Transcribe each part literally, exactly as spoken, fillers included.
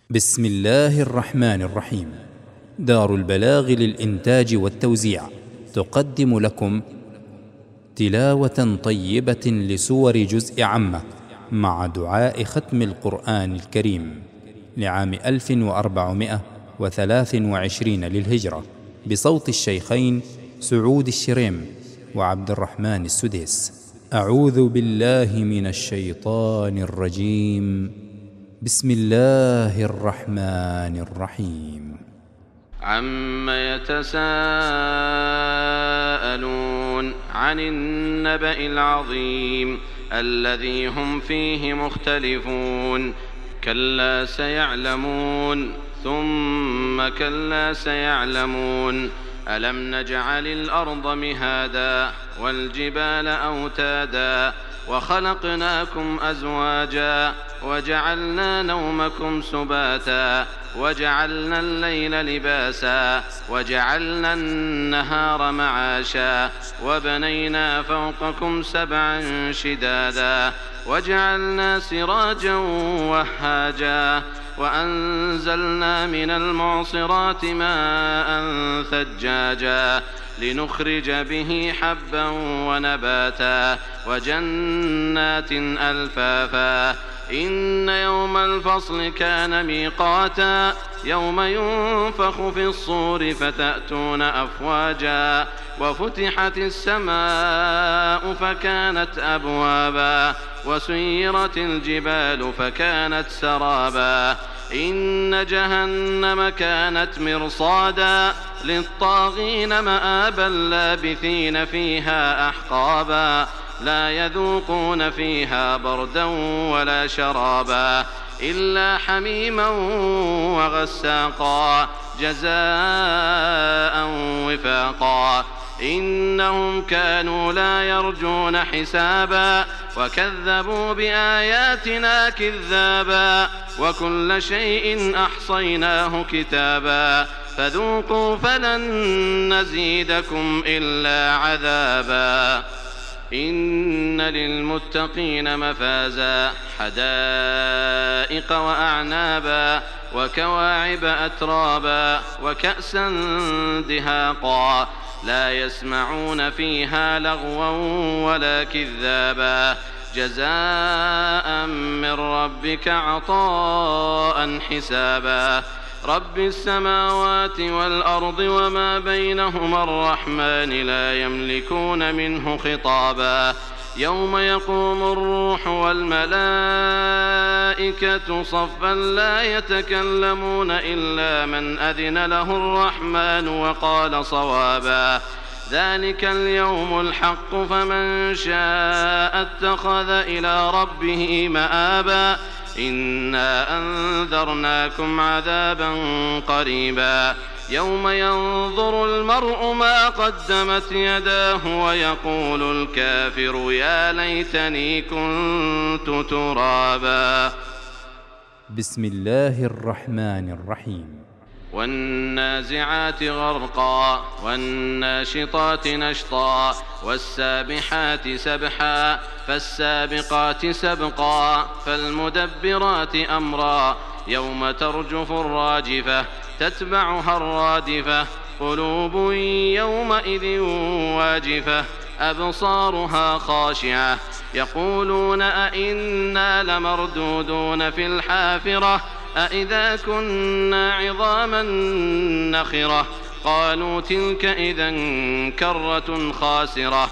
بسم الله الرحمن الرحيم. دار البلاغ للإنتاج والتوزيع تقدم لكم تلاوة طيبة لسور جزء عمة مع دعاء ختم القرآن الكريم لعام ألف وأربعمائة وثلاث وعشرين للهجرة بصوت الشيخين سعود الشريم وعبد الرحمن السديس. أعوذ بالله من الشيطان الرجيم. بسم الله الرحمن الرحيم. عم يتساءلون عن النبأ العظيم الذي هم فيه مختلفون كلا سيعلمون ثم كلا سيعلمون ألم نجعل الأرض مهادا والجبال أوتادا وخلقناكم أزواجا وجعلنا نومكم سباتا وجعلنا الليل لباسا وجعلنا النهار معاشا وبنينا فوقكم سبعا شدادا وجعلنا سراجا وهاجا وأنزلنا من المعصرات ماء ثجاجا لنخرج به حبا ونباتا وجنات ألفافا إن يوم الفصل كان ميقاتا يوم ينفخ في الصور فتأتون أفواجا وفتحت السماء فكانت أبوابا وسيرت الجبال فكانت سرابا إن جهنم كانت مرصادا للطاغين مآبا لابثين فيها أحقابا لا يذوقون فيها بردا ولا شرابا إلا حميما وغساقا جزاء وفاقا إنهم كانوا لا يرجون حسابا وكذبوا بآياتنا كذابا وكل شيء أحصيناه كتابا فذوقوا فلن نزيدكم إلا عذابا إن للمتقين مفازا حدائق وأعنابا وكواعب أترابا وكأسا دهاقا لا يسمعون فيها لغوا ولا كذابا جزاء من ربك عطاء حسابا رب السماوات والأرض وما بينهما الرحمن لا يملكون منه خطابا يوم يقوم الروح والملائكة صفا لا يتكلمون إلا من أذن له الرحمن وقال صوابا ذلك اليوم الحق فمن شاء اتخذ إلى ربه مآبا إنا أنذرناكم عذابا قريبا يوم ينظر المرء ما قدمت يداه ويقول الكافر يا ليتني كنت ترابا. بسم الله الرحمن الرحيم. والنازعات غرقا والناشطات نشطا والسابحات سبحا فالسابقات سبقا فالمدبرات أمرا يوم ترجف الراجفة تتبعها الرادفة قلوب يومئذ واجفة أبصارها خاشعة يقولون أئنا لمردودون في الحافرة أئذا كنا عظاما نخرة قالوا تلك إذا كرة خاسرة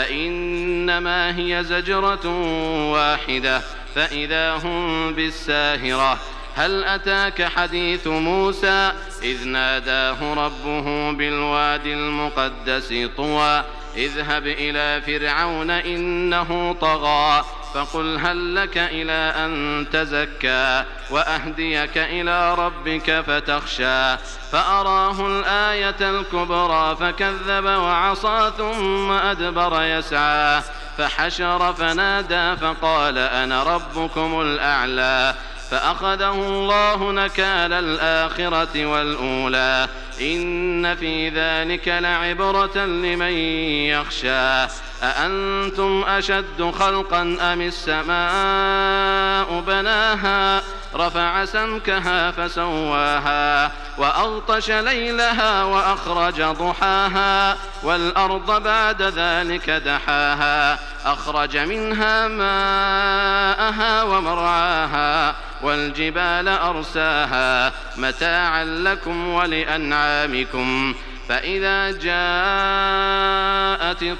فإنما هي زجرة واحدة فإذا هم بالساهرة هل أتاك حديث موسى إذ ناداه ربه بالوادي المقدس طوى اذهب إلى فرعون إنه طغى فقل هل لك إلى أن تزكى وأهديك إلى ربك فتخشى فأراه الآية الكبرى فكذب وعصى ثم أدبر يسعى فحشر فنادى فقال أنا ربكم الأعلى فأخذه الله نكال الآخرة والأولى إن في ذلك لعبرة لمن يخشى أأنتم أشد خلقا أم السماء بناها رفع سمكها فسواها وأغطش ليلها وأخرج ضحاها والأرض بعد ذلك دحاها أخرج منها ماءها ومرعاها والجبال أرساها متاعا لكم ولأنعامكم فإذا جاءت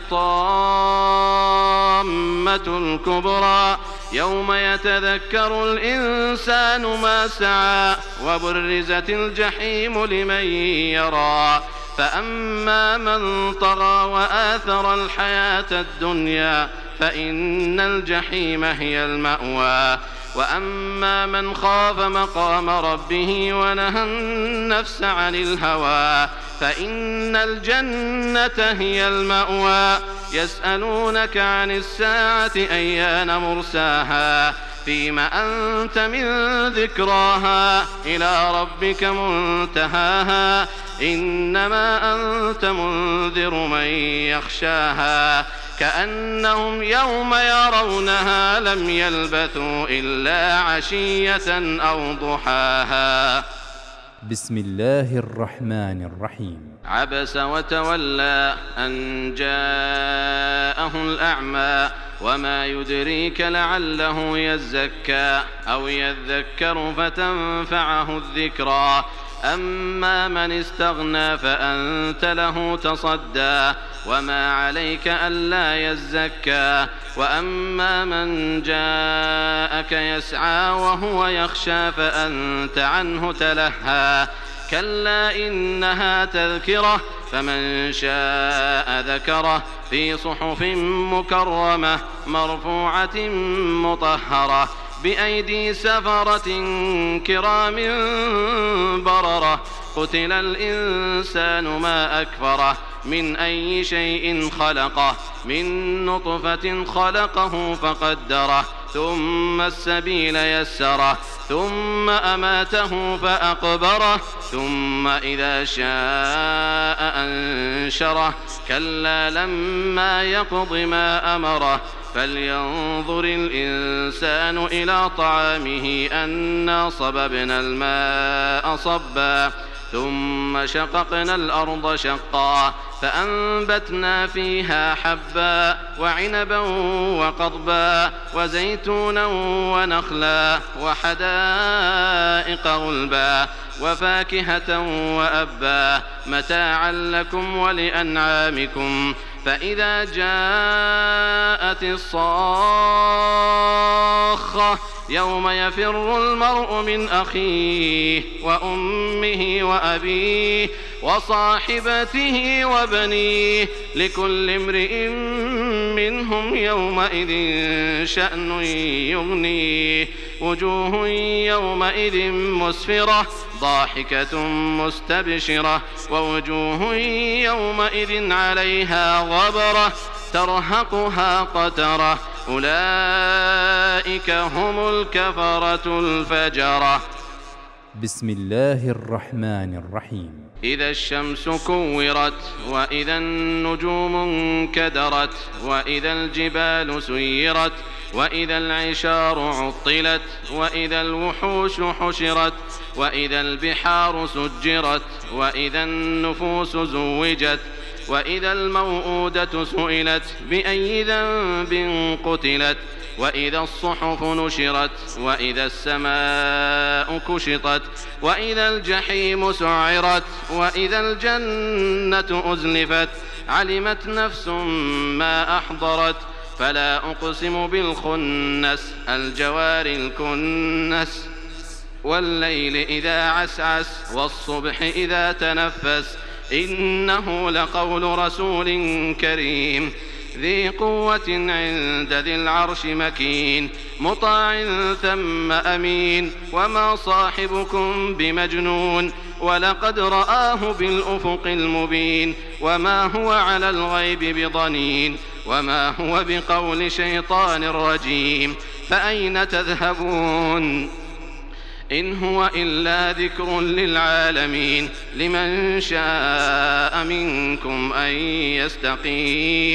الطامة الكبرى يوم يتذكر الإنسان ما سعى وبرزت الجحيم لمن يرى فأما من طغى وآثر الحياة الدنيا فإن الجحيم هي المأوى وأما من خاف مقام ربه ونهى النفس عن الهوى فإن الجنة هي المأوى يسألونك عن الساعة أيان مرساها فيم أنت من ذكراها إلى ربك منتهاها إنما أنت منذر من يخشاها كأنهم يوم يرونها لم يلبثوا إلا عشية أو ضحاها. بسم الله الرحمن الرحيم. عبس وتولى أن جاءه الأعمى وما يدريك لعله يزكى أو يذكر فتنفعه الذكرى أما من استغنى فأنت له تصدى وما عليك ألا يزكى وأما من جاءك يسعى وهو يخشى فأنت عنه تلهى كلا إنها تذكرة فمن شاء ذكره في صحف مكرمة مرفوعة مطهرة بأيدي سفرة كرام بررة قتل الإنسان ما أكفره من أي شيء خلقه من نطفة خلقه فقدره ثم السبيل يسره ثم أماته فأقبره ثم إذا شاء أنشره كلا لما يقض ما أمره فلينظر الإنسان إلى طعامه أنا صببنا الماء صبا ثم شققنا الأرض شقا فأنبتنا فيها حبا وعنبا وقضبا وزيتونا ونخلا وحدائق غلبا وفاكهة وأبا متاعا لكم ولأنعامكم فإذا جاءت الصاخة يوم يفر المرء من أخيه وأمه وأبيه وصاحبته وبنيه لكل امرئ منهم يومئذ شأن يغنيه وجوه يومئذ مسفرة ضاحكة مستبشرة ووجوه يومئذ عليها غبرة ترهقها قترة أولئك هم الكفرة الفجرة. بسم الله الرحمن الرحيم. إذا الشمس كورت وإذا النجوم انكدرت وإذا الجبال سيرت وإذا العشار عطلت وإذا الوحوش حشرت وإذا البحار سجرت وإذا النفوس زوجت وإذا الموءودة سئلت بأي ذنب قتلت وإذا الصحف نشرت وإذا السماء كشطت وإذا الجحيم سعرت وإذا الجنة أزلفت علمت نفس ما أحضرت فلا أقسم بالخنس الجوار الكنس والليل إذا عسعس والصبح إذا تنفس إنه لقول رسول كريم ذي قوة عند ذي العرش مكين مطاع ثم أمين وما صاحبكم بمجنون ولقد رآه بالأفق المبين وما هو على الغيب بضنين وما هو بقول شيطان رجيم فأين تذهبون إن هو إلا ذكر للعالمين لمن شاء منكم أن يستقيم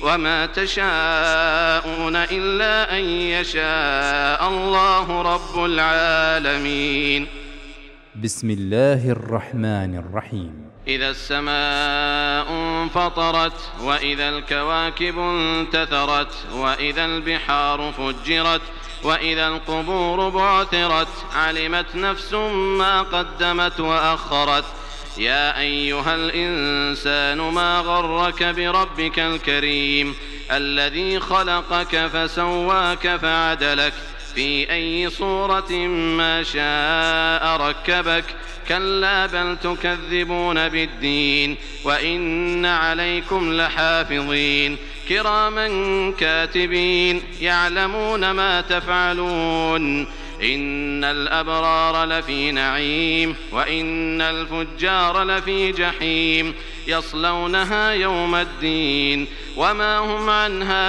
وما تشاءون إلا أن يشاء الله رب العالمين. بسم الله الرحمن الرحيم. إذا السماء انفطرت وإذا الكواكب انتثرت وإذا البحار فجرت وإذا القبور بعثرت علمت نفس ما قدمت وأخرت. يا أيها الإنسان ما غرك بربك الكريم الذي خلقك فسواك فعدلك في أي صورة ما شاء ركبك. كلا بل تكذبون بالدين وإن عليكم لحافظين كراما كاتبين يعلمون ما تفعلون. إن الأبرار لفي نعيم وإن الفجار لفي جحيم يصلونها يوم الدين وما هم عنها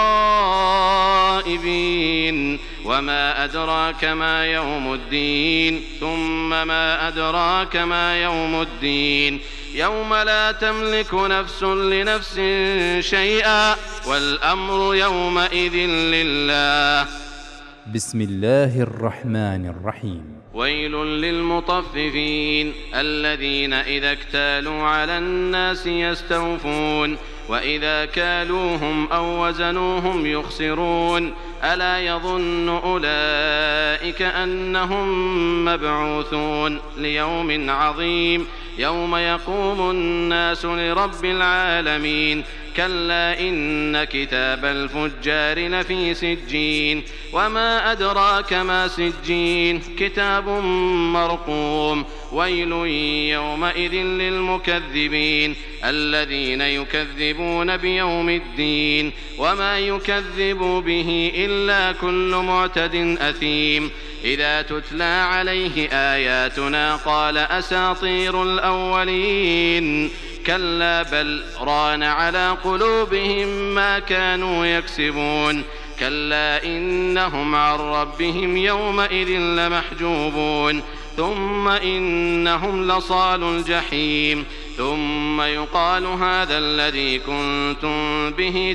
بغائبين. وما أدراك ما يوم الدين ثم ما أدراك ما يوم الدين يوم لا تملك نفس لنفس شيئا والأمر يومئذ لله. بسم الله الرحمن الرحيم. ويل للمطففين الذين إذا اكتالوا على الناس يستوفون وإذا كالوهم أو وزنوهم يخسرون. ألا يظن أولئك أنهم مبعوثون ليوم عظيم يوم يقوم الناس لرب العالمين. كلا إن كتاب الفجار لفي سجين وما أدراك ما سجين كتاب مرقوم. ويل يومئذ للمكذبين الذين يكذبون بيوم الدين وما يكذب به إلا كل معتد أثيم. إذا تتلى عليه آياتنا قال أساطير الأولين. كلا بل ران على قلوبهم ما كانوا يكسبون. كلا إنهم عن ربهم يومئذ لمحجوبون ثم إنهم لصال الجحيم. ثم يقال هذا الذي كنتم به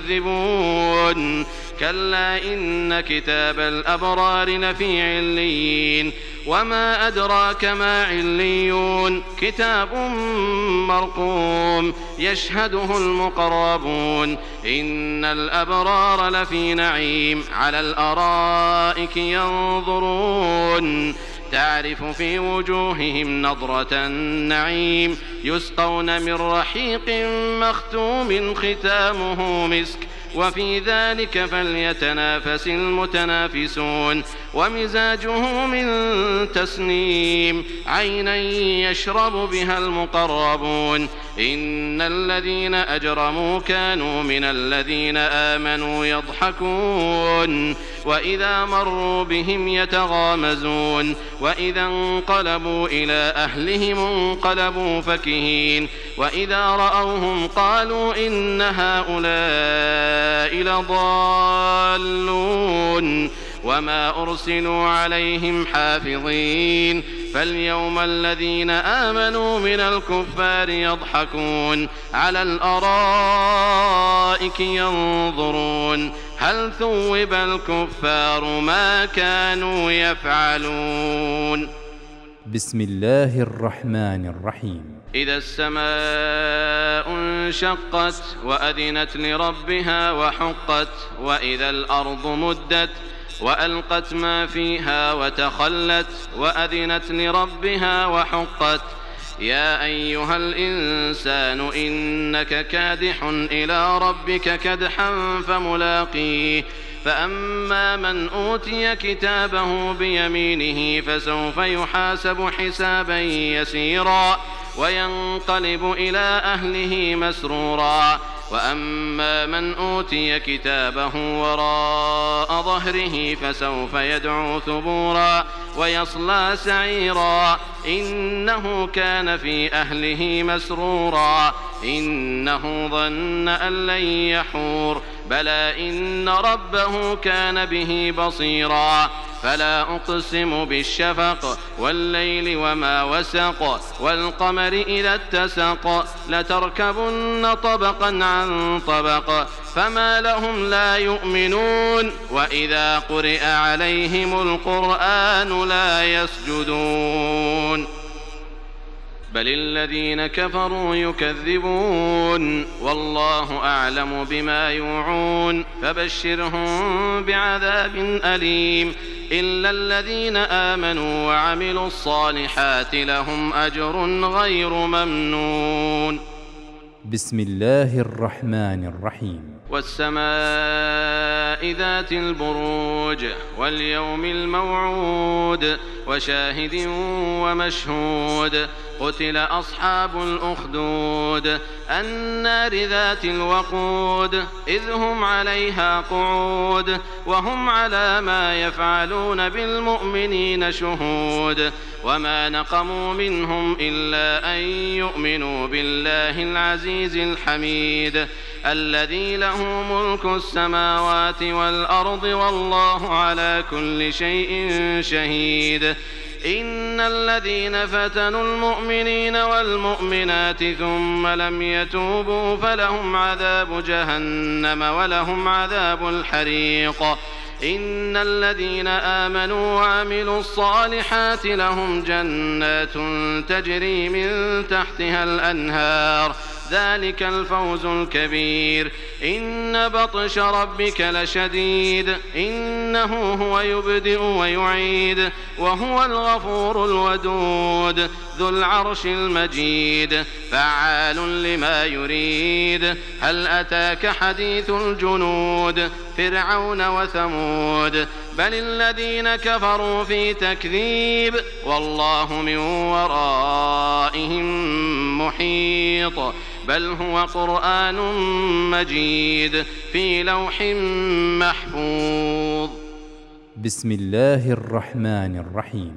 تكذبون. كلا إن كتاب الأبرار لفي عليين وما أدراك ما عليون كتاب مرقوم يشهده المقربون. إن الأبرار لفي نعيم على الأرائك ينظرون تعرف في وجوههم نضرة النعيم يسقون من رحيق مختوم ختامه مسك وفي ذلك فليتنافس المتنافسون. ومزاجه من تسنيم عينا يشرب بها المقربون. إن الذين أجرموا كانوا من الذين آمنوا يضحكون وإذا مروا بهم يتغامزون وإذا انقلبوا إلى أهلهم انقلبوا فكهين وإذا رأوهم قالوا إن هؤلاء لضالون وما أرسلوا عليهم حافظين. فاليوم الذين آمنوا من الكفار يضحكون على الأرائك ينظرون هل ثوب الكفار ما كانوا يفعلون. بسم الله الرحمن الرحيم. إذا السماء انشقت وأذنت لربها وحقت وإذا الأرض مدت وألقت ما فيها وتخلت وأذنت لربها وحقت. يا أيها الإنسان إنك كادح إلى ربك كدحا فملاقيه. فأما من أوتي كتابه بيمينه فسوف يحاسب حسابا يسيرا وينقلب إلى أهله مسرورا. وأما من أوتي كتابه وراء ظهره فسوف يدعو ثبورا ويصلى سعيرا. إنه كان في أهله مسرورا إنه ظن أن لن يحور بلى إن ربه كان به بصيرا. فلا أقسم بالشفق والليل وما وسق والقمر إذا اتسق لتركبن طبقا عن طبق فما لهم لا يؤمنون وإذا قرئ عليهم القرآن لا يسجدون بل الذين كفروا يكذبون والله أعلم بما يوعون فبشرهم بعذاب أليم إلا الذين آمنوا وعملوا الصالحات لهم أجر غير ممنون. بسم الله الرحمن الرحيم. والسماء ذات البروج واليوم الموعود وشاهد ومشهود قتل أصحاب الأخدود النار ذات الوقود إذ هم عليها قعود وهم على ما يفعلون بالمؤمنين شهود وما نقموا منهم إلا أن يؤمنوا بالله العزيز الحميد الذي له ملك السماوات والأرض والله على كل شيء شهيد. إن الذين فتنوا المؤمنين والمؤمنات ثم لم يتوبوا فلهم عذاب جهنم ولهم عذاب الحريق. إن الذين آمنوا وعملوا الصالحات لهم جنات تجري من تحتها الأنهار ذلك الفوز الكبير. إن بطش ربك لشديد إنه هو يبدئ ويعيد وهو الغفور الودود ذو العرش المجيد فعال لما يريد. هل أتاك حديث الجنود فرعون وثمود بل الذين كفروا في تكذيب والله من ورائهم محيط بل هو قرآن مجيد في لوح محفوظ. بسم الله الرحمن الرحيم.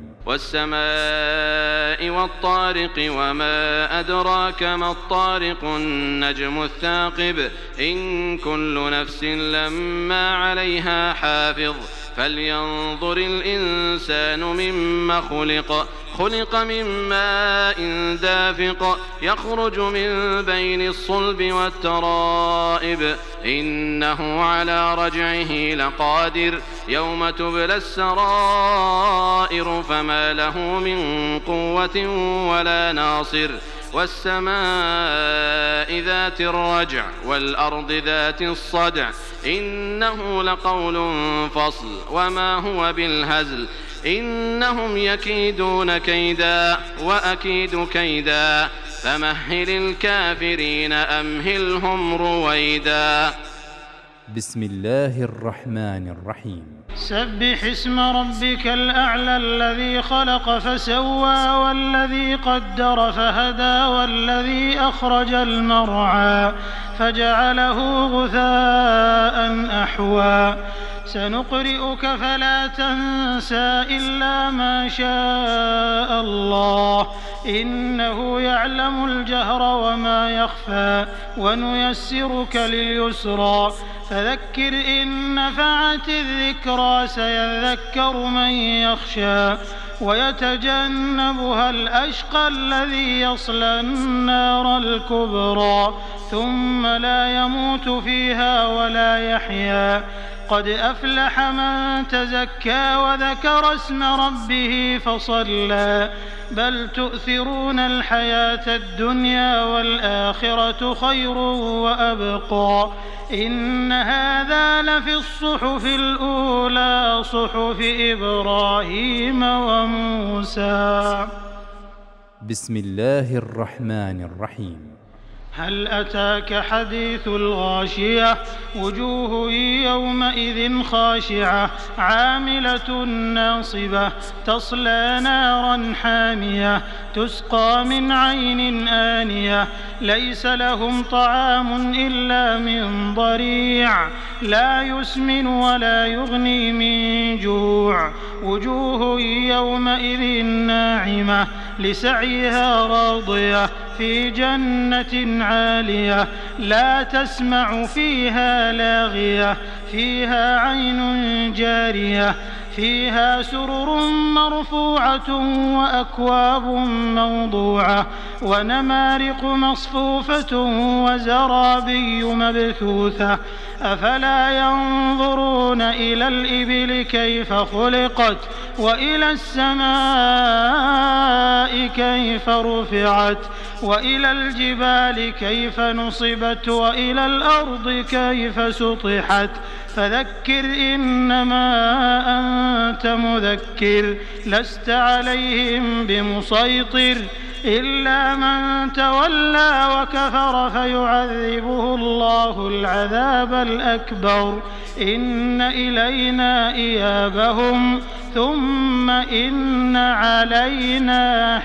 والسماء والطارق وما أدراك ما الطارق النجم الثاقب إن كل نفس لما عليها حافظ فلينظر الإنسان مما خلق خلق من ماء دافق يخرج من بين الصلب والترائب إنه على رجعه لقادر يوم تبلى السرائر فما له من قوة ولا ناصر. والسماء ذات الرجع والأرض ذات الصدع إنه لقول فصل وما هو بالهزل إنهم يكيدون كيدا وأكيد كيدا فمهل الكافرين أمهلهم رويدا. بسم الله الرحمن الرحيم. سبح اسم ربك الأعلى الذي خلق فسوى والذي قدر فهدى والذي أخرج المرعى فجعله غثاء أحوى سنقرئك فلا تنسى إلا ما شاء الله إنه يعلم الجهر وما يخفى ونيسرك لليسرى فذكر إن نفعت الذكرى سيذكر من يخشى ويتجنبها الأشقى الذي يصلى النار الكبرى ثم لا يموت فيها ولا يحيا قد أفلح من تزكى وذكر اسم ربه فصلى بل تؤثرون الحياة الدنيا والآخرة خير وأبقى إن هذا لفي الصحف الأولى صحف إبراهيم وموسى. بسم الله الرحمن الرحيم. هل أتاك حديث الغاشية وجوه يومئذ خاشعة عاملة ناصبة تصلى نارا حامية تسقى من عين آنية ليس لهم طعام إلا من ضريع لا يسمن ولا يغني من جوع وجوه يومئذ ناعمة لسعيها راضية في جنة عالية لا تسمع فيها لاغية فيها عين جارية فيها سرر مرفوعة وأكواب موضوعة ونمارق مصفوفة وزرابي مبثوثة أفلا ينظرون إلى الإبل كيف خلقت وإلى السماء كيف رفعت وإلى الجبال كيف نصبت وإلى الأرض كيف سطحت فذكر إنما أنت مذكر لست عليهم بمسيطر إلا من تولى وكفر فيعذبه الله العذاب الأكبر إن إلينا إيابهم ثم إن علينا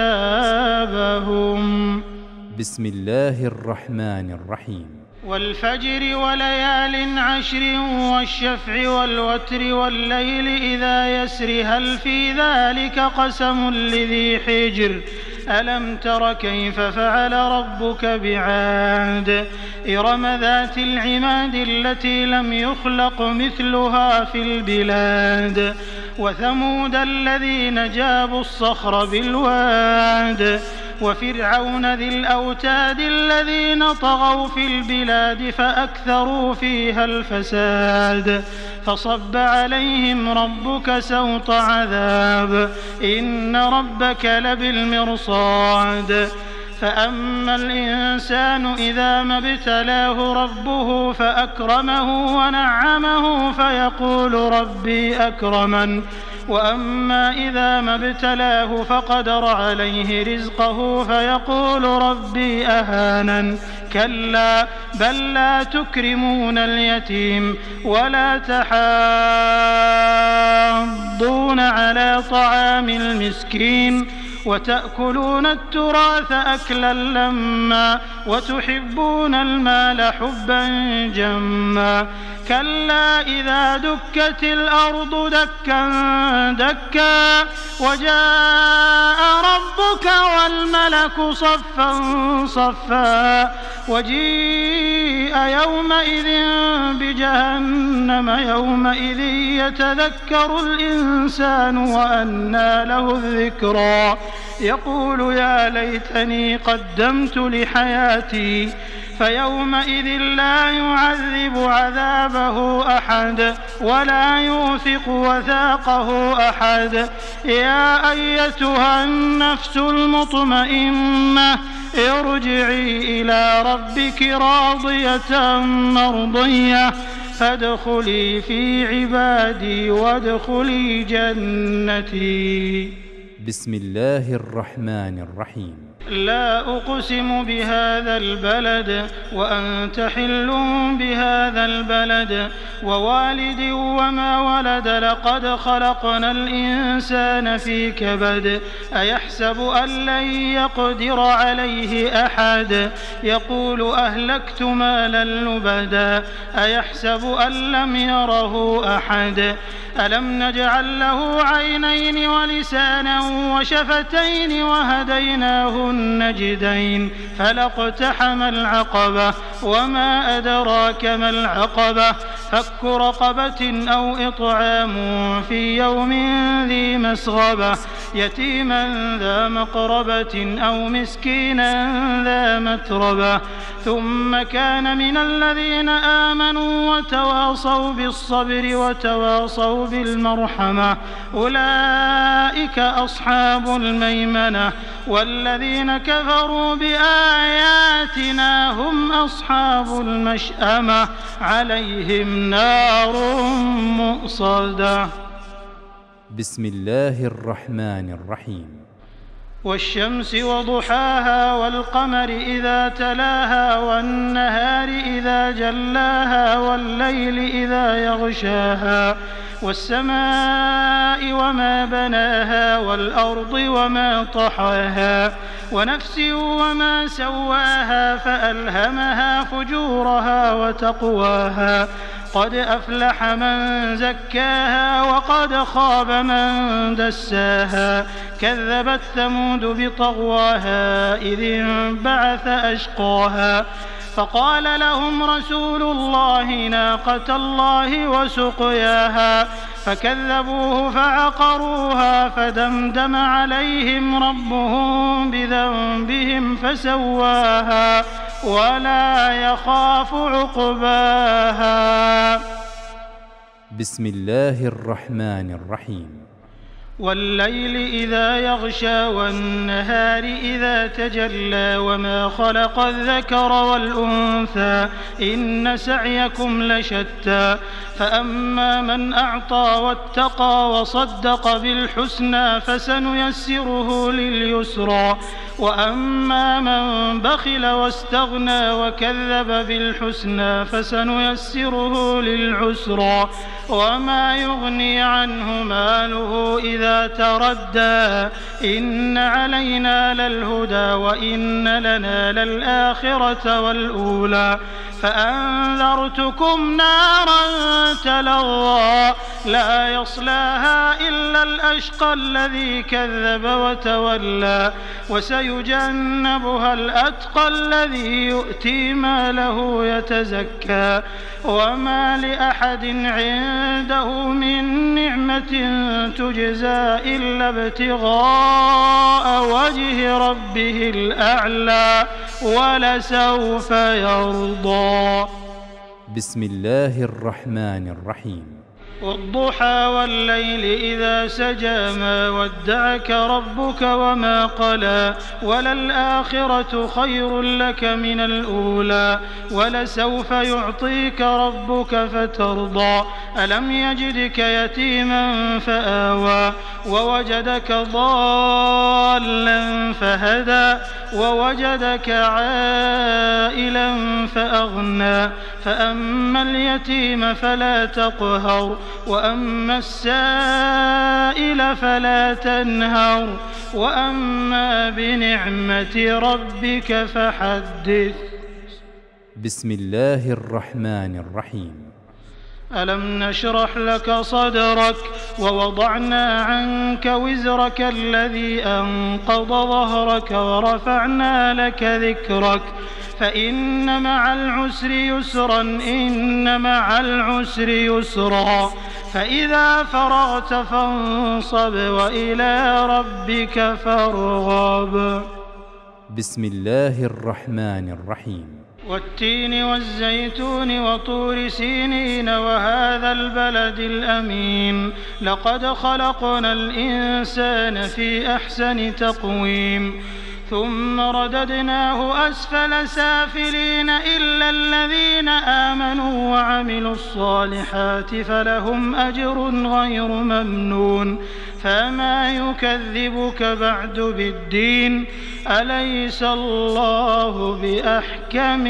حسابهم. بسم الله الرحمن الرحيم. والفجر وليال عشر والشفع والوتر والليل إذا يسر هل في ذلك قسم لذي حجر ألم تر كيف فعل ربك بعاد إرم ذات العماد التي لم يخلق مثلها في البلاد وثمود الذين جابوا الصخر بالواد وفرعون ذي الأوتاد الذين طغوا في البلاد فأكثروا فيها الفساد فصب عليهم ربك سوط عذاب إن ربك لبالمرصاد فأما الإنسان إذا ما ابتلاه ربه فأكرمه ونعمه فيقول ربي أكرمن وأما إذا ما ابتلاه فقدر عليه رزقه فيقول ربي أهانن كلا بل لا تكرمون اليتيم ولا تحاضون على طعام المسكين وتأكلون التراث أكلا لما وتحبون المال حبا جما كلا إذا دكت الأرض دكا دكا وجاء ربك والملك صفا صفا وجيء يومئذ بجهنم يومئذ يتذكر الإنسان وأنى له الذكرى يقول يا ليتني قدمت لحياتي فيومئذ لا يعذب عذابه أحد ولا يوثق وثاقه أحد يا أيتها النفس المطمئنة ارجعي إلى ربك راضية مرضية فادخلي في عبادي وادخلي جنتي. بسم الله الرحمن الرحيم. لا أقسم بهذا البلد وأنت حل بهذا البلد ووالد وما ولد لقد خلقنا الإنسان في كبد أيحسب أن لن يقدر عليه أحد يقول أهلكت مالا لبدا أيحسب أن لم يره أحد ألم نجعل له عينين ولسانا وشفتين وهديناه النجدين فلاقتحم العقبة وما أدراك ما العقبة فك رقبة أو إطعام في يوم ذي مسغبة يتيما ذا مقربة أو مسكينا ذا متربة ثم كان من الذين آمنوا وتواصوا بالصبر وتواصوا بالمرحمة أولئك أصحاب الميمنة والذين كفروا بآياتنا هم أصحاب المشأمة عليهم نار مؤصدة. بسم الله الرحمن الرحيم. والشمس وضحاها والقمر إذا تلاها والنهار إذا جلاها والليل إذا يغشاها والسماء وما بناها والأرض وما طحاها ونفس وما سواها فألهمها فجورها وتقواها قد أفلح من زكاها وقد خاب من دساها كذبت ثمود بطغواها إذ انبعث أشقاها فقال لهم رسول الله ناقة الله وسقياها فكذبوه فعقروها فدمدم عليهم ربهم بذنبهم فسواها ولا يخاف عقباها. بسم الله الرحمن الرحيم. والليل إذا يغشى والنهار إذا تجلى وما خلق الذكر والأنثى إن سعيكم لشتى فأما من أعطى واتقى وصدق بالحسنى فسنيسره لليسرى وأما من بخل واستغنى وكذب بالحسنى فسنيسره للعسرى وما يغني عنه ماله إذا تردى إن علينا للهدى وإن لنا للآخرة والأولى فأنذرتكم نارا تلظى لا يصلاها إلا الأشقى الذي كذب وتولى وسيجنبها الأتقى الذي يؤتي ماله يتزكى وما لأحد عنده من نعمة تجزى إلا ابتغاء وجه ربه الأعلى ولسوف يرضى. بسم الله الرحمن الرحيم. والضحى والليل إذا سجى ما ودعك ربك وما قلى وللآخرة خير لك من الأولى ولسوف يعطيك ربك فترضى ألم يجدك يتيما فآوى ووجدك ضالا فهدى ووجدك عائلا فأغنى فأما اليتيم فلا تقهر وأما السائل فلا تنهر وأما بنعمة ربك فحدث. بسم الله الرحمن الرحيم. ألم نشرح لك صدرك ووضعنا عنك وزرك الذي أنقض ظهرك ورفعنا لك ذكرك فإن مع العسر يسرا إن مع العسر يسرا فإذا فرغت فانصب وإلى ربك فارغب. بسم الله الرحمن الرحيم. والتين والزيتون وطور سينين وهذا البلد الأمين لقد خلقنا الإنسان في أحسن تقويم ثم رددناه أسفل سافلين إلا الذين آمنوا وعملوا الصالحات فلهم أجر غير ممنون فما يكذبك بعد بالدين أليس الله بأحكم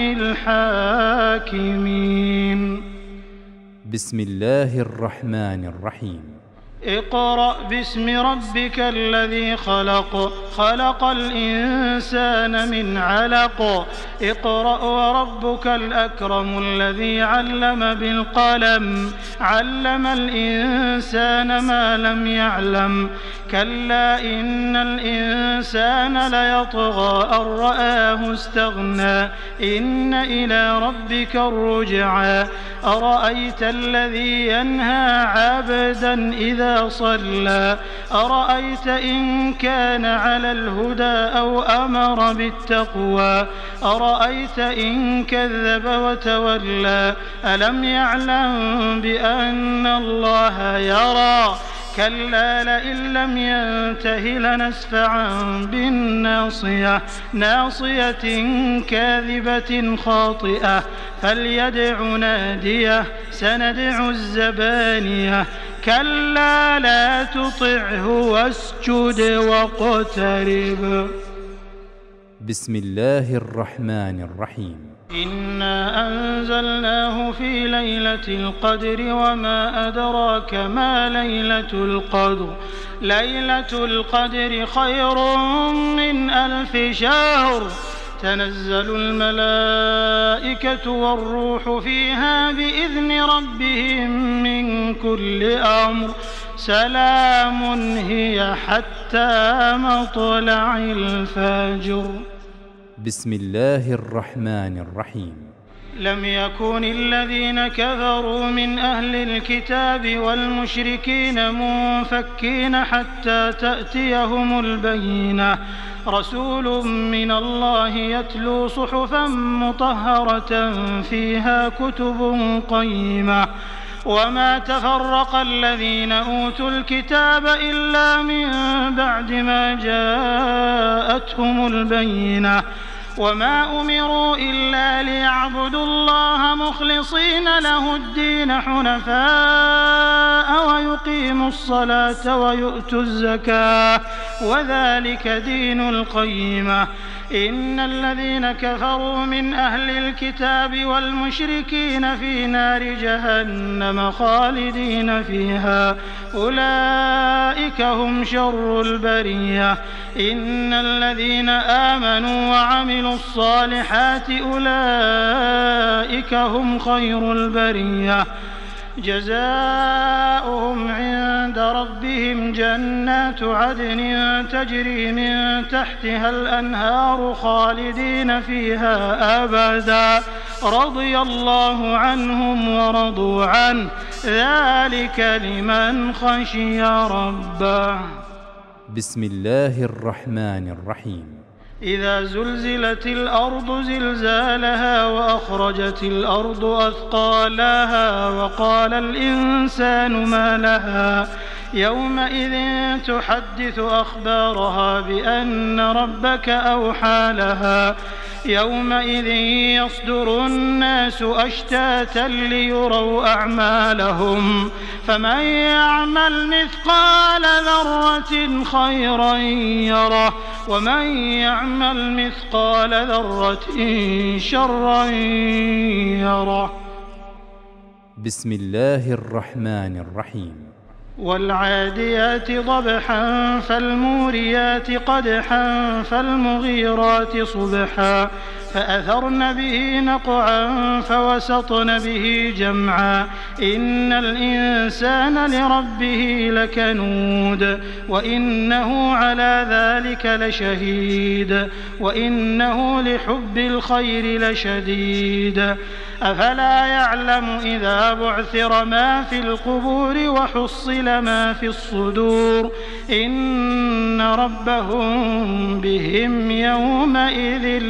الحاكمين. بسم الله الرحمن الرحيم. اقرأ باسم ربك الذي خلق خلق الإنسان من علق اقرأ وربك الأكرم الذي علم بالقلم علم الإنسان ما لم يعلم كلا إن الإنسان ليطغى أن رآه استغنى إن إلى ربك الرجعى أرأيت الذي ينهى عبدا إذا صلى أرأيت إن كان على الهدى أو أمر بالتقوى أرأيت إن كذب وتولى ألم يعلم بأن الله يرى كلا لئن لم ينته لنسفعا بالناصية ناصية كاذبة خاطئة فليدع ناديه سندع الزبانية كلا لا تطعه واسجد واقترب. بسم الله الرحمن الرحيم. إنا أنزلناه في ليلة القدر وما أدراك ما ليلة القدر ليلة القدر خير من ألف شهر تنزل الملائكة والروح فيها بإذن ربهم من كل أمر سلام هي حتى مطلع الفجر. بسم الله الرحمن الرحيم. لم يكن الذين كفروا من أهل الكتاب والمشركين منفكين حتى تأتيهم البينة رسول من الله يتلو صحفا مطهرة فيها كتب قيمة وما تفرق الذين أوتوا الكتاب إلا من بعد ما جاءتهم البينة وما أمروا إلا ليعبدوا الله مخلصين له الدين حنفاء ويقيموا الصلاة ويؤتوا الزكاة وذلك دين القيمة إن الذين كفروا من أهل الكتاب والمشركين في نار جهنم خالدين فيها أولئك هم شر البرية إن الذين آمنوا وعملوا الصالحات أولئك هم خير البرية جزاؤهم عند ربهم جنات عدن تجري من تحتها الأنهار خالدين فيها أبدا رضي الله عنهم ورضوا عنه ذلك لمن خشي ربه. بسم الله الرحمن الرحيم. إذا زلزلت الأرض زلزالها وأخرجت الأرض أثقالها وقال الإنسان ما لها يومئذ تحدث أخبارها بأن ربك أوحى لها يومئذ يصدر الناس أشتاتا ليروا أعمالهم فمن يعمل مثقال ذرة خيرا يره ومن يعمل مثقال ذرة شرا يره. بسم الله الرحمن الرحيم. والعاديات ضبحا فالموريات قدحا فالمغيرات صبحا فأثرن به نقعا فوسطن به جمعا إن الإنسان لربه لكنود وإنه على ذلك لشهيد وإنه لحب الخير لشديد أفلا يعلم إذا بعثر ما في القبور وحصل ما في الصدور إن ربهم بهم يومئذ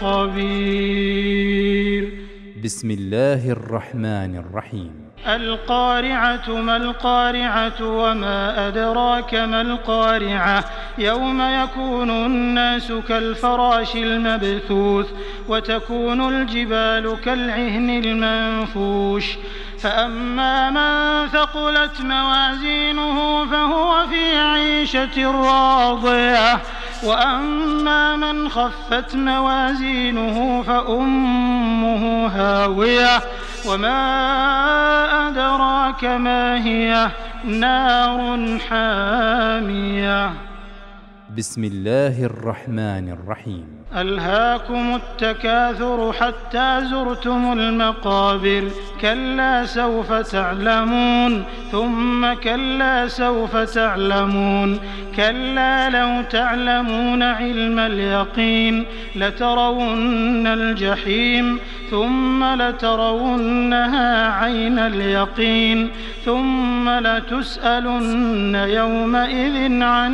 لخبير. بسم الله الرحمن الرحيم. القارعة ما القارعة وما أدراك ما القارعة يوم يكون الناس كالفراش المبثوث وتكون الجبال كالعهن المنفوش فأما من ثقلت موازينه فهو في عيشة راضية وأما من خفت موازينه فأمه هاوية وما أدراك ما هي نار حامية. بسم الله الرحمن الرحيم. ألهاكم التكاثر حتى زرتم المقابر كلا سوف تعلمون ثم كلا سوف تعلمون كلا لو تعلمون علم اليقين لترون الجحيم ثم لترونها عين اليقين ثم لتسألن يومئذ عن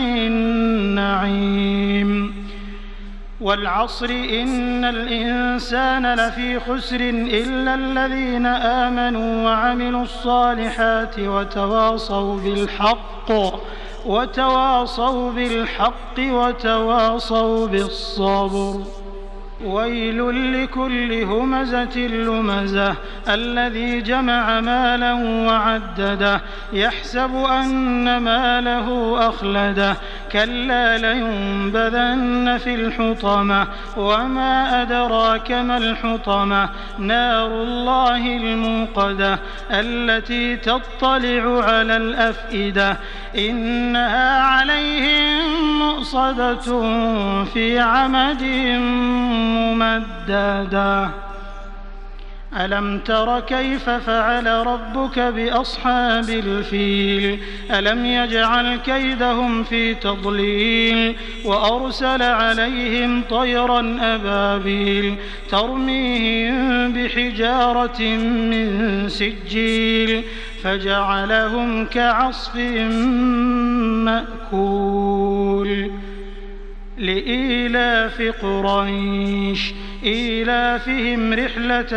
النعيم. والعصر إن الإنسان لفي خسر إلا الذين آمنوا وعملوا الصالحات وتواصوا بالحق وتواصوا بالحق وتواصوا بالصبر. ويل لكل همزة لمزة الذي جمع مالا وعدده يحسب أن ماله أخلده كلا لينبذن في الحطمة وما أدراك ما الحطمة نار الله الموقدة التي تطلع على الأفئدة إنها عليهم مؤصدة في عمد ممددة. ألم تر كيف فعل ربك بأصحاب الفيل ألم يجعل كيدهم في تضليل وأرسل عليهم طيرا أبابيل ترميهم بحجارة من سجيل فجعلهم كعصف مأكول لإيلاف قريش إيلافهم رحلة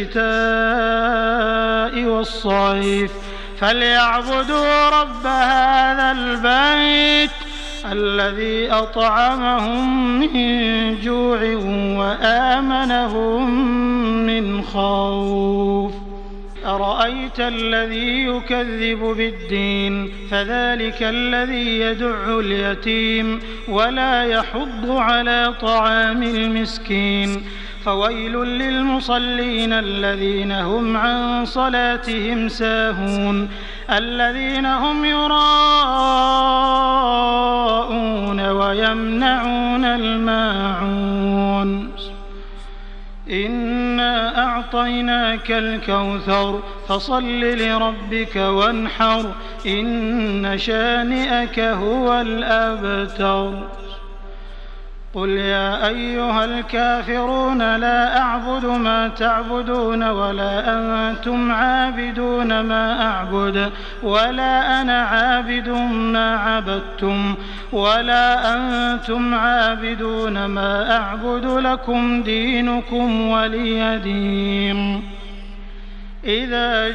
الشتاء والصيف فليعبدوا رب هذا البيت الذي أطعمهم من جوع وآمنهم من خوف أرأيت الذي يكذب بالدين فذلك الذي يدع اليتيم ولا يحض على طعام المسكين فويل للمصلين الذين هم عن صلاتهم ساهون الذين هم يراءون ويمنعون الماعون إنا أعطيناك الكوثر فصل لربك وانحر إن شانئك هو الأبتر قل يا أيها الكافرون لا أعبد ما تعبدون ولا أنتم عابدون ما أعبد ولا أنا عابد ما عبدتم ولا أنتم عابدون ما أعبد لكم دينكم ولي دين إذا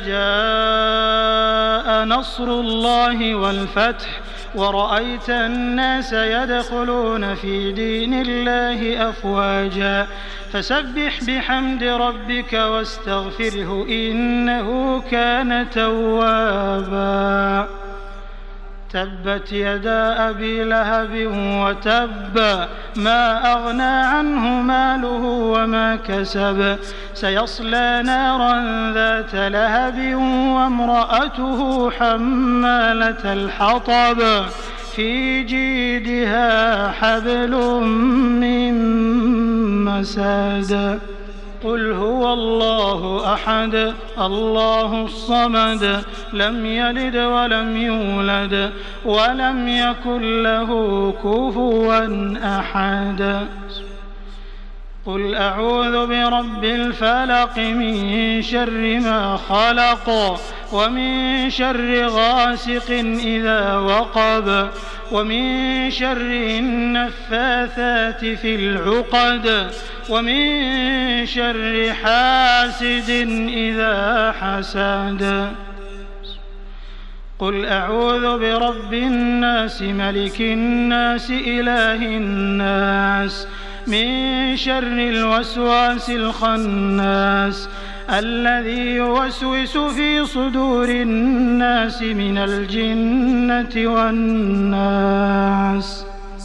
جاء نصر الله والفتح ورأيت الناس يدخلون في دين الله أفواجا فسبح بحمد ربك واستغفره إنه كان توابا تبت يدا أبي لهب وتب ما أغنى عنه ماله وما كسب سيصلى نارا ذات لهب وامرأته حمالة الحطب في جيدها حبل من مسد قل هو الله أحد الله الصمد لم يلد ولم يولد ولم يكن له كفوا أحد قل أعوذ برب الفلق من شر ما خلق ومن شر غاسق إذا وقب ومن شر النفاثات في العقد ومن شر حاسد إذا حسد قل أعوذ برب الناس ملك الناس إله الناس من شر الوسواس الخناس الذي يوسوس في صدور الناس من الجنة والناس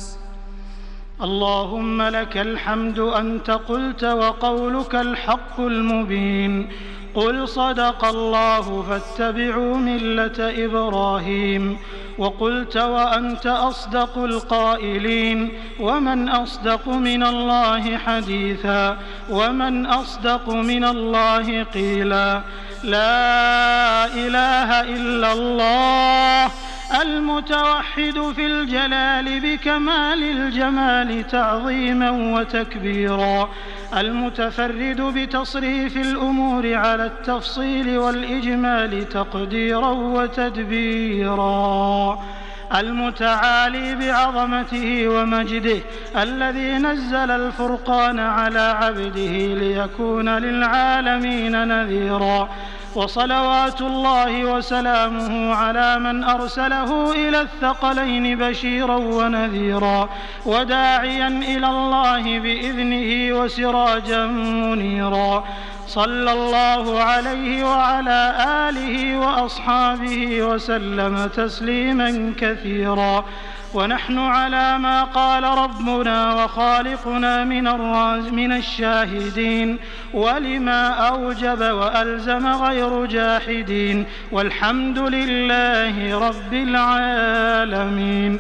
اللهم لك الحمد أنت قلت وقولك الحق المبين قل صدق الله فاتبعوا ملة إبراهيم وقلت وأنت أصدق القائلين ومن أصدق من الله حديثا ومن أصدق من الله قيلا لا إله إلا الله المتوحد في الجلال بكمال الجمال تعظيما وتكبيرا المتفرد بتصريف الأمور على التفصيل والإجمال تقديرا وتدبيرا المتعالي بعظمته ومجده الذي نزل الفرقان على عبده ليكون للعالمين نذيرا وصلوات الله وسلامه على من أرسله إلى الثقلين بشيرا ونذيرا وداعيا إلى الله بإذنه وسراجا منيرا صلى الله عليه وعلى آله وأصحابه وسلم تسليما كثيرا ونحن على ما قال ربنا وخالقنا من الراز من الشاهدين ولما أوجب وألزم غير جاحدين والحمد لله رب العالمين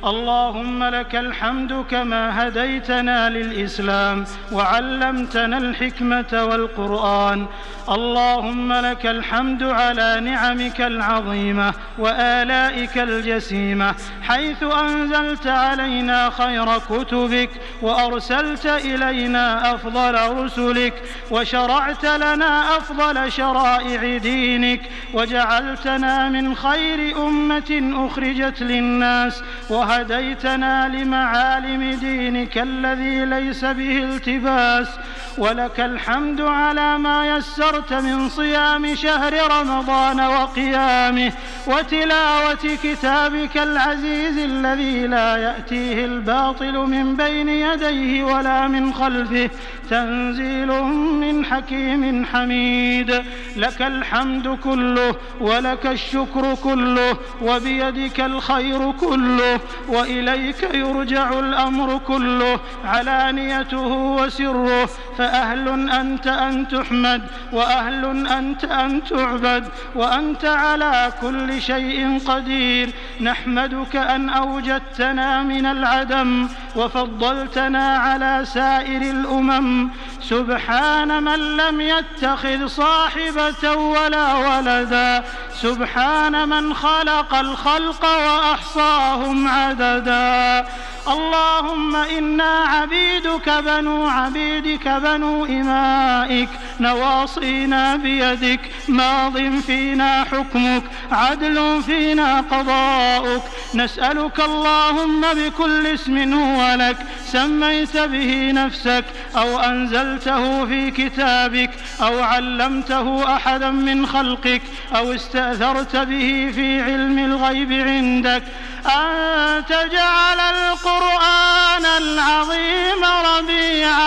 اللهم لك الحمد كما هديتنا للإسلام وعلمتنا الحكمة والقرآن. اللهم لك الحمد على نعمك العظيمة وآلائك الجسيمة، حيث أنزلت علينا خير كتبك وأرسلت إلينا أفضل رسلك وشرعت لنا أفضل شرائع دينك وجعلتنا من خير أمة أخرجت للناس وهديتنا لمعالم دينك الذي ليس به التباس. ولك الحمد على ما يسرت من صيام شهر رمضان وقيامه وتلاوة كتابك العزيز الذي لا يأتيه الباطل من بين يديه ولا من خلفه، تنزيل من حكيم حميد. لك الحمد كله ولك الشكر كله وبيدك الخير كله وإليك يرجع الأمر كله، علانيته وسره، فأهل أنت أن تحمد وأهل أنت أن تعبد وأنت على كل شيء قدير. نحمدك أن أوجدتنا من العدم وفضلتنا على سائر الأمم. سبحان من لم يتخذ صاحبة ولا ولدا، سبحان من خلق الخلق وأحصاهم عددا. اللهم إنا عبيدك بنو عبيدك بنو إمائك، نواصينا بيدك، ماض فينا حكمك، عدل فينا قضاؤك. نسألك اللهم بكل اسم هو لك سميت به نفسك أو أنزلته في كتابك أو علمته أحدا من خلقك أو استأثرت به في علم الغيب عندك، أن تجعل القرآن العظيم ربيع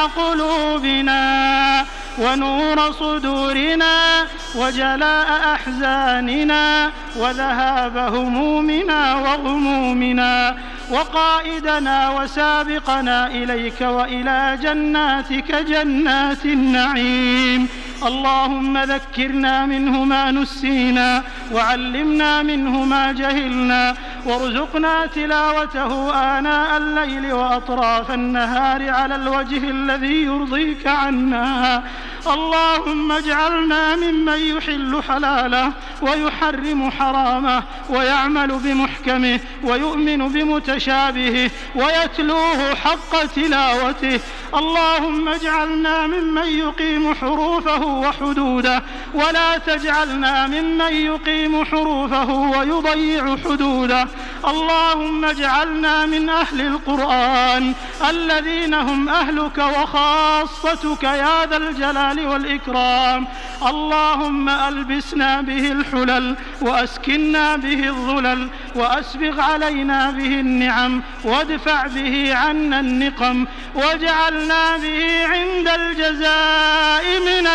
قلوبنا ونور صدورنا وجلاء أحزاننا وذهاب همومنا وغمومنا، وقائدنا وسابقنا إليك وإلى جناتك جنات النعيم. اللهم ذكرنا منه ما نسينا وعلمنا منه ما جهلنا، وارزقنا تلاوته آناء الليل وأطراف النهار على الوجه الذي يرضيك عنا. اللهم اجعلنا ممن يحل حلاله ويحرم حرامه ويعمل بمحكمه ويؤمن بمتشابهه ويتلوه حق تلاوته. اللهم اجعلنا ممن يقيم حروفه وحدوده، ولا تجعلنا ممن يقيم حروفه ويضيع حدوده. اللهم اجعلنا من أهل القرآن الذين هم أهلك وخاصتك يا ذا الجلال والإكرام. اللهم ألبسنا به الحلل وأسكنا به الظلل وأسبغ علينا به النعم وادفع به عنا النقم، واجعلنا به عند الجزاء من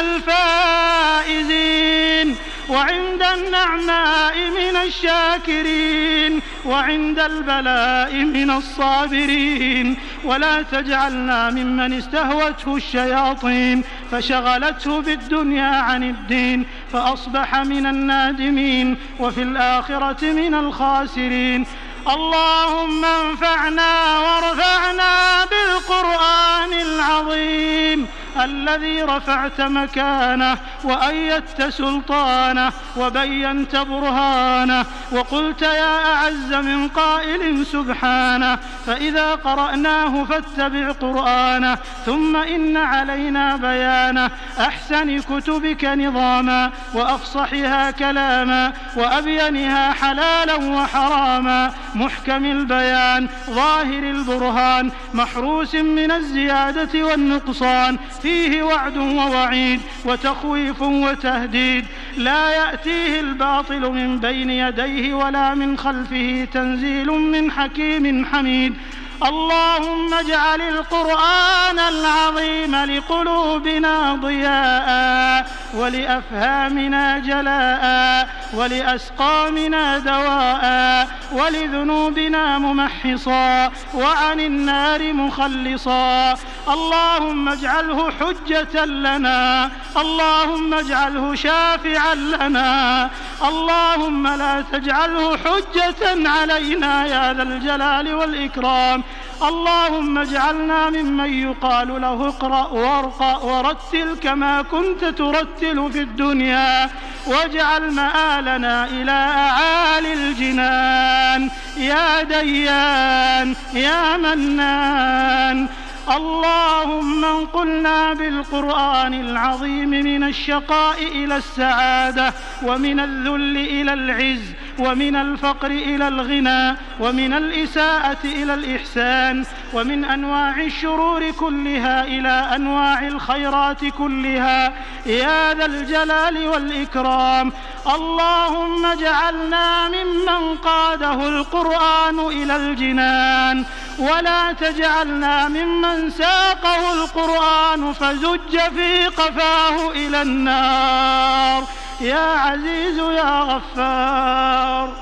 الفائزين، وعند النعماء من الشاكرين، وعند البلاء من الصابرين. ولا تجعلنا ممن استهوته الشياطين فشغلته بالدنيا عن الدين فأصبح من النادمين وفي الآخرة من الخاسرين. اللهم انفعنا وارفعنا بالقرآن العظيم الذي رفعت مكانه وأيدت سلطانه وبينت برهانه، وقلت يا أعز من قائل سبحانه. فإذا قرأناه فاتبع قرآنه، ثم إن علينا بيانه، أحسن كتبك نظاما وأفصحها كلاما وأبينها حلالا وحراما، محكم البيان ظاهر البرهان، محروس من الزيادة والنقصان، فيه وعد ووعيد وتخويف وتهديد، لا يأتيه الباطل من بين يديه ولا من خلفه، تنزيل من حكيم حميد. اللهم اجعل القرآن العظيم لقلوبنا ضياء ولأفهامنا جلاء ولأسقامنا دواء، ولذنوبنا ممحصا، وعن النار مخلصا. اللهم اجعله حجة لنا، اللهم اجعله شافعا لنا، اللهم لا تجعله حجة علينا يا ذا الجلال والإكرام. اللهم اجعلنا ممن يقال له اقرأ وارقأ ورتل كما كنت ترتل في الدنيا، واجعل مآلنا إلى أعالي الجنان يا ديان يا منان. اللهم انقلنا بالقرآن العظيم من الشقاء إلى السعادة، ومن الذل إلى العز، ومن الفقر إلى الغنى، ومن الإساءة إلى الإحسان، ومن أنواع الشرور كلها إلى أنواع الخيرات كلها يا ذا الجلال والإكرام. اللهم اجعلنا ممن قاده القرآن إلى الجنان، ولا تجعلنا ممن ساقه القرآن فزج في قفاه إلى النار يا عزيز يا غفار.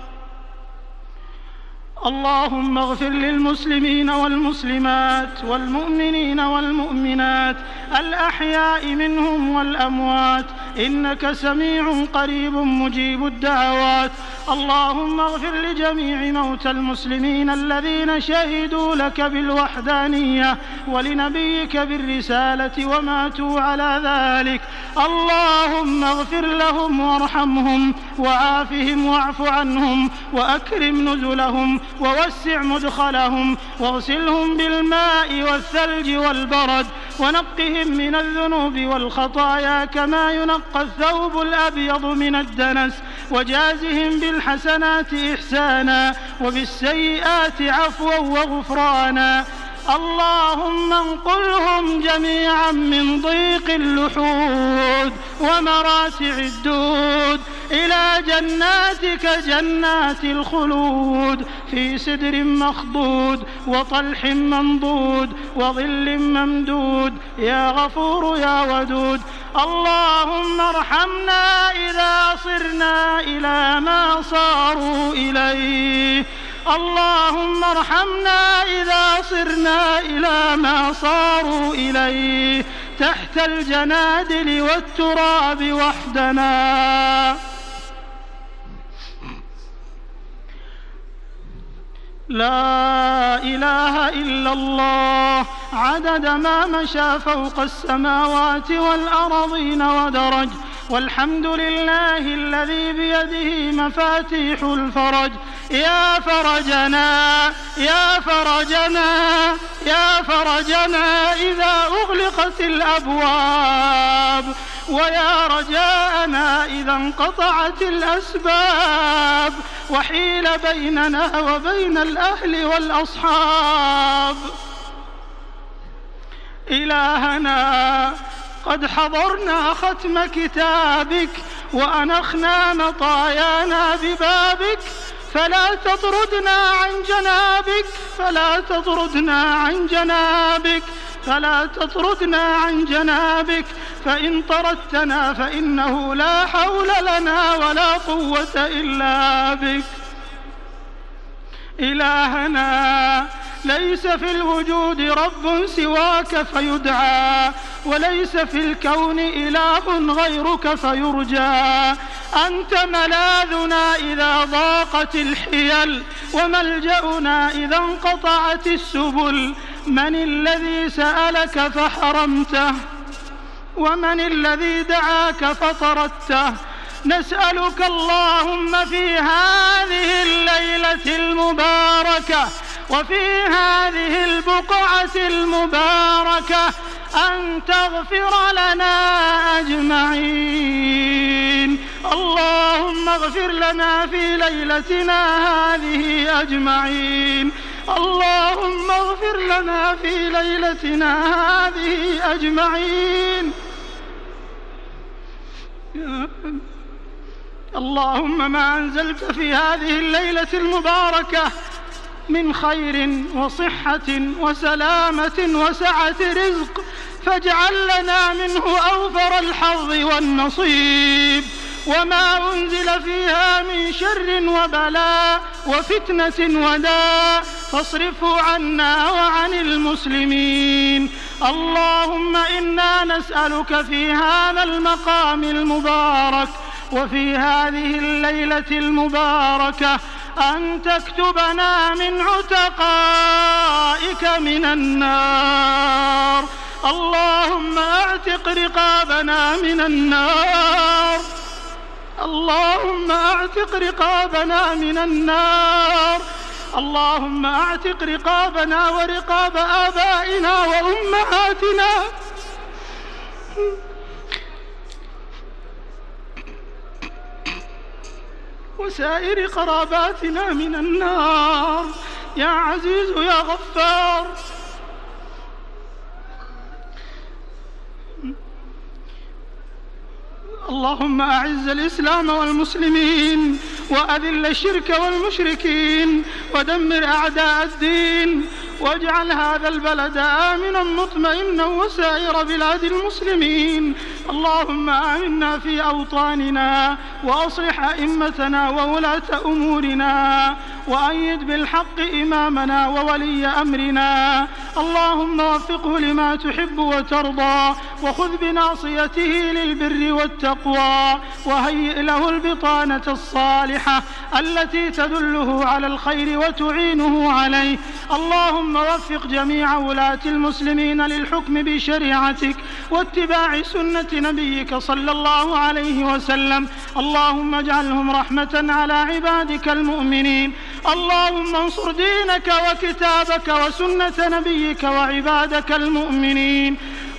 اللهم اغفر للمسلمين والمسلمات والمؤمنين والمؤمنات الأحياء منهم والأموات، إنك سميع قريب مجيب الدعوات. اللهم اغفر لجميع موتى المسلمين الذين شهدوا لك بالوحدانية ولنبيك بالرسالة وماتوا على ذلك. اللهم اغفر لهم وارحمهم وعافهم واعف عنهم وأكرم نزلهم ووسع مدخلهم، واغسلهم بالماء والثلج والبرد، ونقهم من الذنوب والخطايا كما ينقى الثوب الأبيض من الدنس، وجازهم بالحسنات إحسانا وبالسيئات عفوا وغفرانا. اللهم انقلهم جميعا من ضيق اللحود ومراتع الدود إلى جناتك جنات الخلود في سدر مخضود وطلح منضود وظل ممدود يا غفور يا ودود. اللهم ارحمنا إذا صرنا إلى ما صاروا إليه، اللهم ارحمنا إذا صرنا إلى ما صاروا إليه تحت الجنادل والتراب وحدنا. لا إله إلا الله عدد ما مشى فوق السماوات والأرضين ودرج، والحمد لله الذي بيده مفاتيح الفرج. يا فرجنا يا فرجنا يا فرجنا إذا أغلقت الأبواب، ويا رجاءنا إذا انقطعت الأسباب وحيل بيننا وبين الأهل والأصحاب. إلهنا قد حضرنا ختم كتابك وأنخنا مطايانا ببابك، فلا تطردنا عن جنابك فلا تطردنا عن جنابك فلا تطردنا عن جنابك، فإن طردتنا فإنه لا حول لنا ولا قوة إلا بك. إلهنا ليس في الوجود رب سواك فيدعى، وليس في الكون إله غيرك فيرجى. أنت ملاذنا إذا ضاقت الحيل، وملجأنا إذا انقطعت السبل. من الذي سألك فحرمته؟ ومن الذي دعاك فطردته؟ نسألك اللهم في هذه الليلة المباركة وفي هذه البقعة المباركة أن تغفر لنا أجمعين. اللهم اغفر لنا في ليلتنا هذه أجمعين. اللهم اغفر لنا في ليلتنا هذه أجمعين. اللهم ما أنزلت في هذه الليلة المباركة من خير وصحة وسلامة وسعة رزق فاجعل لنا منه أوفر الحظ والنصيب، وما أنزل فيها من شر وبلاء وفتنة وداء فاصرفه عنا وعن المسلمين. اللهم إنا نسألك في هذا المقام المبارك وفي هذه الليلة المباركة أن تكتبنا من عتقائك من النار. اللهم اعتق رقابنا من النار. اللهم اعتق رقابنا من النار. اللهم اعتق رقابنا ورقاب آبائنا وأمهاتنا وسائر قراباتنا من النار يا عزيز يا غفار. اللهم أعز الإسلام والمسلمين وأذل الشرك والمشركين ودمر أعداء الدين واجعل هذا البلد آمنا مطمئنا وسائر بلاد المسلمين. اللهم آمنا في أوطاننا وأصلح أئمتنا وولاة أمورنا وأيد بالحق إمامنا وولي أمرنا. اللهم وفقه لما تحب وترضى وخذ بناصيته للبر والتقوى وهيئ له البطانة الصالحة التي تدله على الخير وتعينه عليه. اللهم وفق جميع ولاة المسلمين للحكم بشريعتك واتباع سنة نبيك صلى الله عليه وسلم. اللهم اجعلهم رحمة على عبادك المؤمنين. اللهم انصر دينك وكتابك وسنة نبيك وعبادك المؤمنين.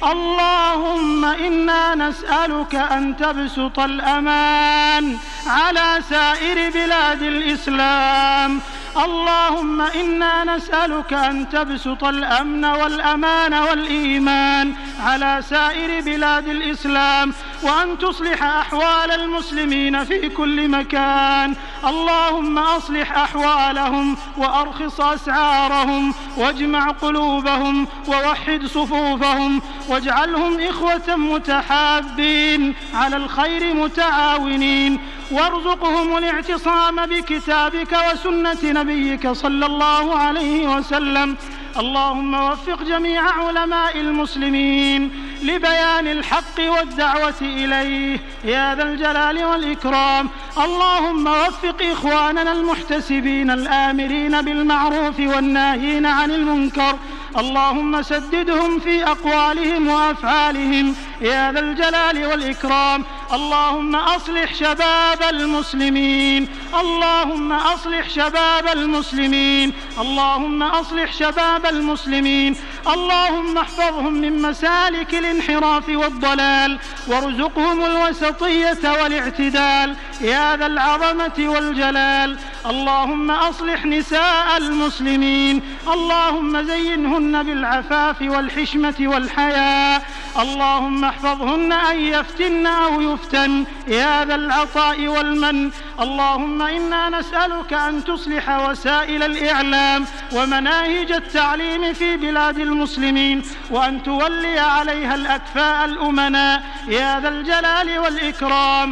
اللهم إنا نسألك أن تبسط الأمان على سائر بلاد الإسلام. اللهم إنا نسألك أن تبسط الأمن والأمان والإيمان على سائر بلاد الإسلام وأن تصلح أحوال المسلمين في كل مكان. اللهم أصلح أحوالهم وأرخص أسعارهم واجمع قلوبهم ووحد صفوفهم واجعلهم إخوة متحابين على الخير متعاونين وارزقهم الاعتصام بكتابك وسنة نبيك صلى الله عليه وسلم. اللهم وفق جميع علماء المسلمين لبيان الحق والدعوة إليه يا ذا الجلال والإكرام. اللهم وفق إخواننا المحتسبين الآمرين بالمعروف والناهين عن المنكر. اللهم سددهم في أقوالهم وأفعالهم يا ذا الجلال والإكرام. اللهم أصلح شباب المسلمين. اللهم أصلح شباب المسلمين. اللهم أصلح شباب المسلمين. اللهم احفظهم من مسالك الانحراف والضلال وارزقهم الوسطية والاعتدال يا ذا العظمة والجلال. اللهم أصلح نساء المسلمين. اللهم زينهن بالعفاف والحشمة والحياء. اللهم احفظهن أن يفتن أو يفتن يا ذا العطاء والمن. اللهم إنا نسألك أن تصلح وسائل الإعلام ومناهج التعليم في بلاد المسلمين وأن تولي عليها الأكفاء الأمناء يا ذا الجلال والإكرام.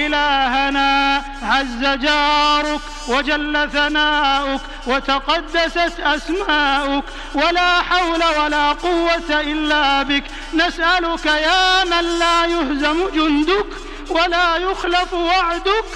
إلهنا عز جارك وجل ثناؤك وتقدست أسماؤك ولا حول ولا قوة إلا بك نسألك يا من لا يهزم جندك ولا يخلف وعدك.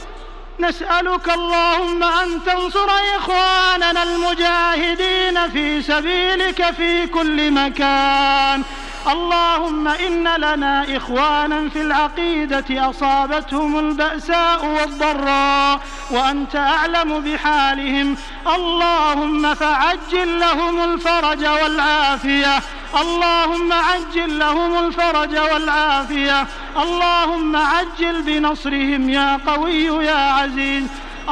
نسألك اللهم أن تنصر إخواننا المجاهدين في سبيلك في كل مكان. اللهم إن لنا إخوانا في العقيدة أصابتهم البأساء والضراء وأنت أعلم بحالهم. اللهم فعجل لهم الفرج والعافية. اللهم عجل لهم الفرج والعافية. اللهم عجل بنصرهم يا قوي يا عزيز.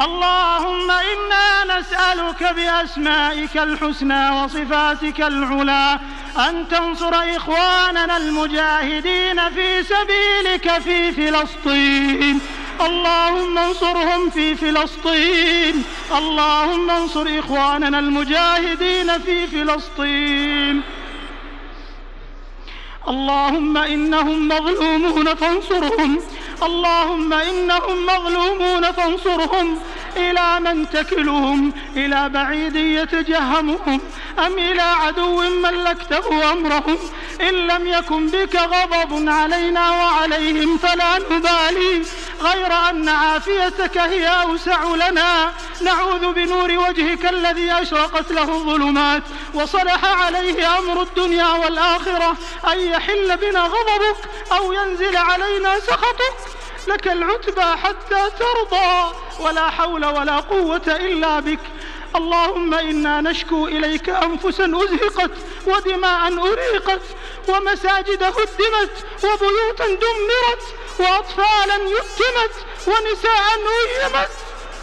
اللهم إنا نسألك بأسمائك الحسنى وصفاتك العلى أن تنصر إخواننا المجاهدين في سبيلك في فلسطين. اللهم انصرهم في فلسطين. اللهم انصر إخواننا المجاهدين في فلسطين. اللهم إنهم مظلومون فانصرهم. اللهم إنهم مظلومون فانصرهم. إلى من تكلهم؟ إلى بعيد يتجهمهم أم إلى عدو ملكته أمرهم؟ إن لم يكن بك غضب علينا وعليهم فلا نبالي، غير أن عافيتك هي أوسع لنا. نعوذ بنور وجهك الذي أشرقت له الظلمات وصلح عليه أمر الدنيا والآخرة أن يحل بنا غضبك أو ينزل علينا سخطك. لك العتبى حتى ترضى، ولا حول ولا قوة إلا بك. اللهم إنا نشكو إليك أنفسا أزهقت ودماء أريقت ومساجد هدمت وبيوتا دمرت وأطفالا يتمت ونساء أيمت.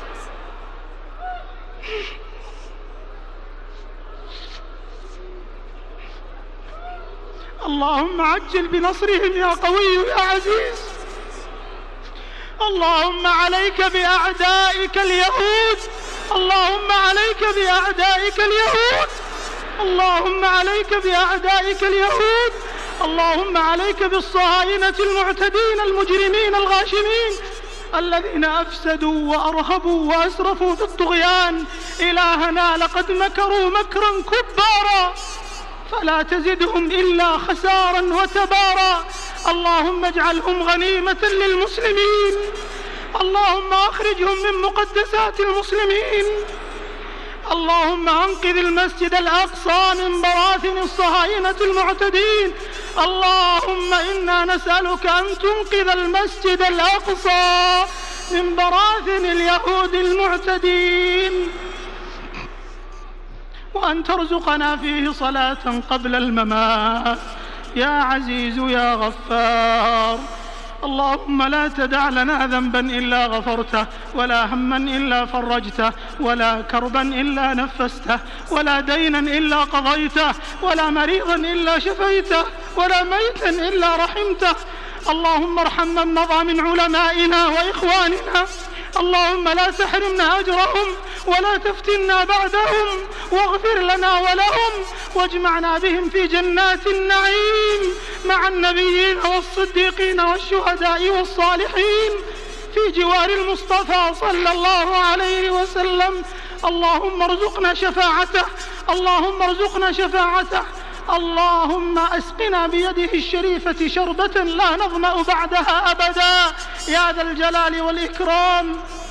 اللهم عجل بنصرهم يا قوي يا عزيز. اللهم عليك بأعدائك اليهود، اللهم عليك بأعدائك اليهود، اللهم عليك بأعدائك اليهود، اللهم عليك بالصهاينة المعتدين المجرمين الغاشمين الذين أفسدوا وأرهبوا وأسرفوا في الطغيان. إلهنا لقد مكروا مكرا كبارا فلا تزدهم إلا خسارا وتبارا. اللهم اجعلهم غنيمة للمسلمين، اللهم أخرجهم من مقدسات المسلمين. اللهم أنقذ المسجد الأقصى من براثن الصهاينة المعتدين. اللهم إنا نسألك أن تنقذ المسجد الأقصى من براثن اليهود المعتدين، وأن ترزقنا فيه صلاة قبل الممات يا عزيز يا غفار. اللهم لا تدع لنا ذنبا إلا غفرته، ولا هما إلا فرجته، ولا كربا إلا نفسته، ولا دينا إلا قضيته، ولا مريضا إلا شفيته، ولا ميتا إلا رحمته. اللهم ارحم من مضى من علمائنا وإخواننا، اللهم لا تحرمنا أجرهم ولا تفتنا بعدهم، واغفر لنا ولهم واجمعنا بهم في جنات النعيم مع النبيين والصديقين والشهداء والصالحين في جوار المصطفى صلى الله عليه وسلم. اللهم ارزقنا شفاعته، اللهم ارزقنا شفاعته. اللهم أسقنا بيده الشريفة شربة لا نظمأ بعدها أبدا يا ذا الجلال والإكرام.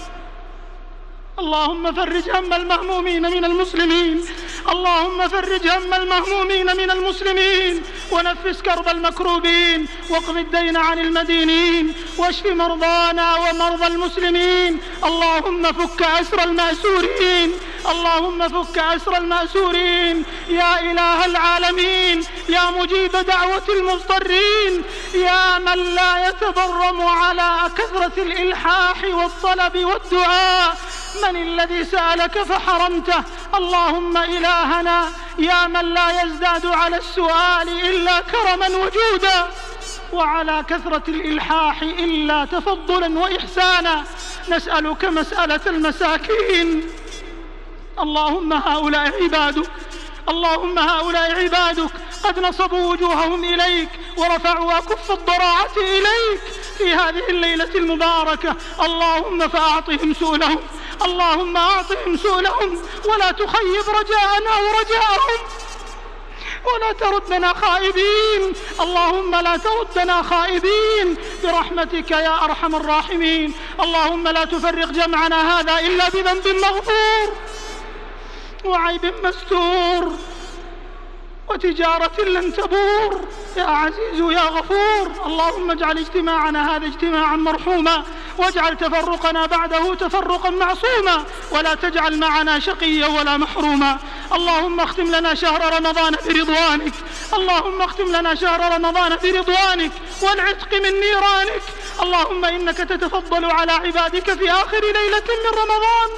اللهم فرج هم المهمومين من المسلمين، اللهم فرج هم المهمومين من المسلمين، ونفس كرب المكروبين، واقض الدين عن المدينين، واشف مرضانا ومرضى المسلمين. اللهم فك أسر المأسورين، اللهم فك أسر المأسورين يا إله العالمين، يا مجيب دعوة المضطرين، يا من لا يتبرم على كثرة الإلحاح والطلب والدعاء. من الذي سألك فحرمته؟ اللهم إلهنا يا من لا يزداد على السؤال إلا كرما وجودا، وعلى كثرة الإلحاح إلا تفضلا وإحسانا، نسألك مسألة المساكين. اللهم هؤلاء عبادك، اللهم هؤلاء عبادك قد نصبوا وجوههم إليك ورفعوا أكف الضراعة إليك في هذه الليلة المباركة. اللهم فأعطهم سؤلهم، اللهم أعطهم سؤلهم، ولا تخيب رجاءنا ورجاءهم، ولا تردنا خائبين. اللهم لا تردنا خائبين برحمتك يا أرحم الراحمين. اللهم لا تفرق جمعنا هذا إلا بذنب مغفور وعيب مستور وتجارة لن تبور يا عزيز يا غفور. اللهم اجعل اجتماعنا هذا اجتماعا مرحوما، واجعل تفرقنا بعده تفرقا معصوما، ولا تجعل معنا شقيا ولا محروما. اللهم اختم لنا شهر رمضان برضوانك، اللهم اختم لنا شهر رمضان برضوانك والعتق من نيرانك. اللهم إنك تتفضل على عبادك في آخر ليلة من رمضان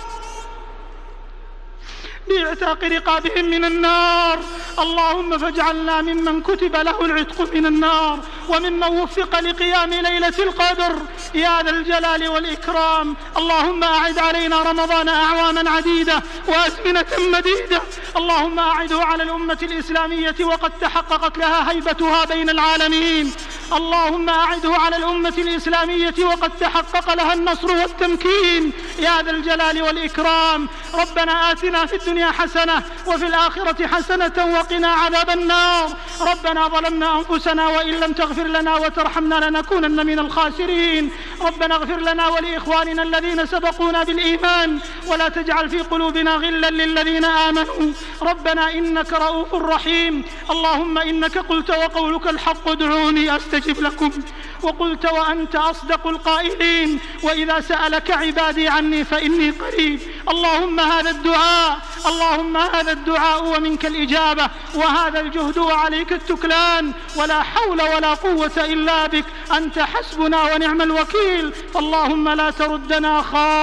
باعتاق رقابهم من النار. اللهم فاجعلنا ممن كتب له العتق من النار، وممن وفق لقيام ليلة القدر يا ذا الجلال والإكرام. اللهم أعد علينا رمضان أعواما عديدة وأزمنة مديدة، اللهم أعده على الأمة الإسلامية وقد تحققت لها هيبتها بين العالمين. اللهم أعده على الأمة الإسلامية وقد تحقق لها النصر والتمكين يا ذا الجلال والإكرام. ربنا آتنا في الدنيا حسنة وفي الآخرة حسنة وقنا عذاب النار. ربنا ظلمنا أنفسنا وإن لم تغفر لنا وترحمنا لنكونن من الخاسرين. ربنا اغفر لنا ولإخواننا الذين سبقونا بالإيمان ولا تجعل في قلوبنا غلا للذين آمنوا. ربنا إنك رؤوف رحيم. اللهم إنك قلت وقولك الحق ادعوني أستجب لكم، وقلت وأنت أصدق القائلين وإذا سألك عبادي عني فإني قريب. اللهم هذا الدعاء اللهم هذا الدعاء ومنك الإجابة، وهذا الجهد وعليك التكلان، ولا حول ولا قوة إلا بك، أنت حسبنا ونعم الوكيل. اللهم لا تردنا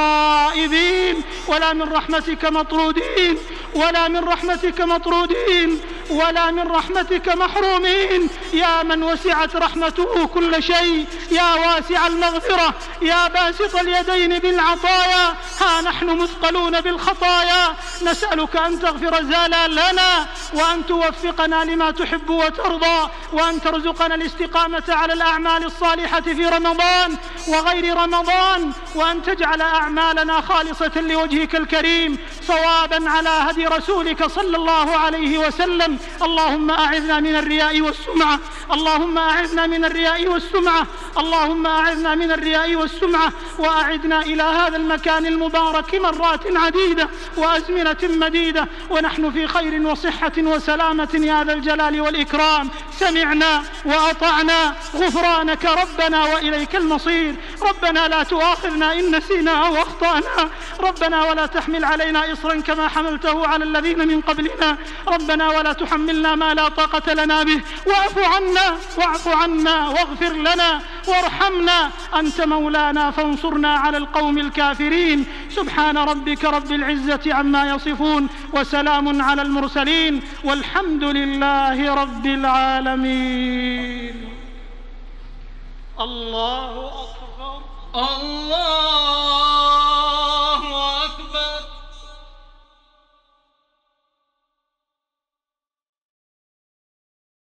خائبين ولا من رحمتك مطرودين ولا من رحمتك مطرودين ولا من رحمتك محرومين. يا من وسعت رحمته كل شيء، يا واسع المغفرة، يا باسط اليدين بالعطايا، ها نحن مثقلون بالخطايا، نسألك أن تغفر زلالنا وأن توفقنا لما تحب وترضى، وأن ترزقنا الاستقامة على الأعمال الصالحة في رمضان وغير رمضان، وأن تجعل أعمالنا خالصة لوجهك الكريم صوابا على هدي رسولك صلى الله عليه وسلم. اللهم أعذنا من الرياء والسمعة اللهم أعذنا من الرياء والسمعة اللهم أعذنا من الرياء والسمعة وأعدنا إلى هذا المكان المبارك مرات عديدة وأزمنة مديدة ونحن في خير وصحة وسلامة يا ذا الجلال والإكرام. سمعنا وأطعنا، غفرانك ربنا وإليك المصير. ربنا لا تؤاخذنا إن نسينا أو أخطأنا، ربنا ولا تحمل علينا إصرا كما حملته على الذين من قبلنا، ربنا ولا تحملنا ما لا طاقة لنا به، واعف عنا واعف عنا واغفر لنا وارحمنا، أنت مولانا فانصرنا على القوم الكافرين. سبحان ربك رب العزة عما يصفون وسلام على المرسلين والحمد لله رب العالمين. الله أكبر. الله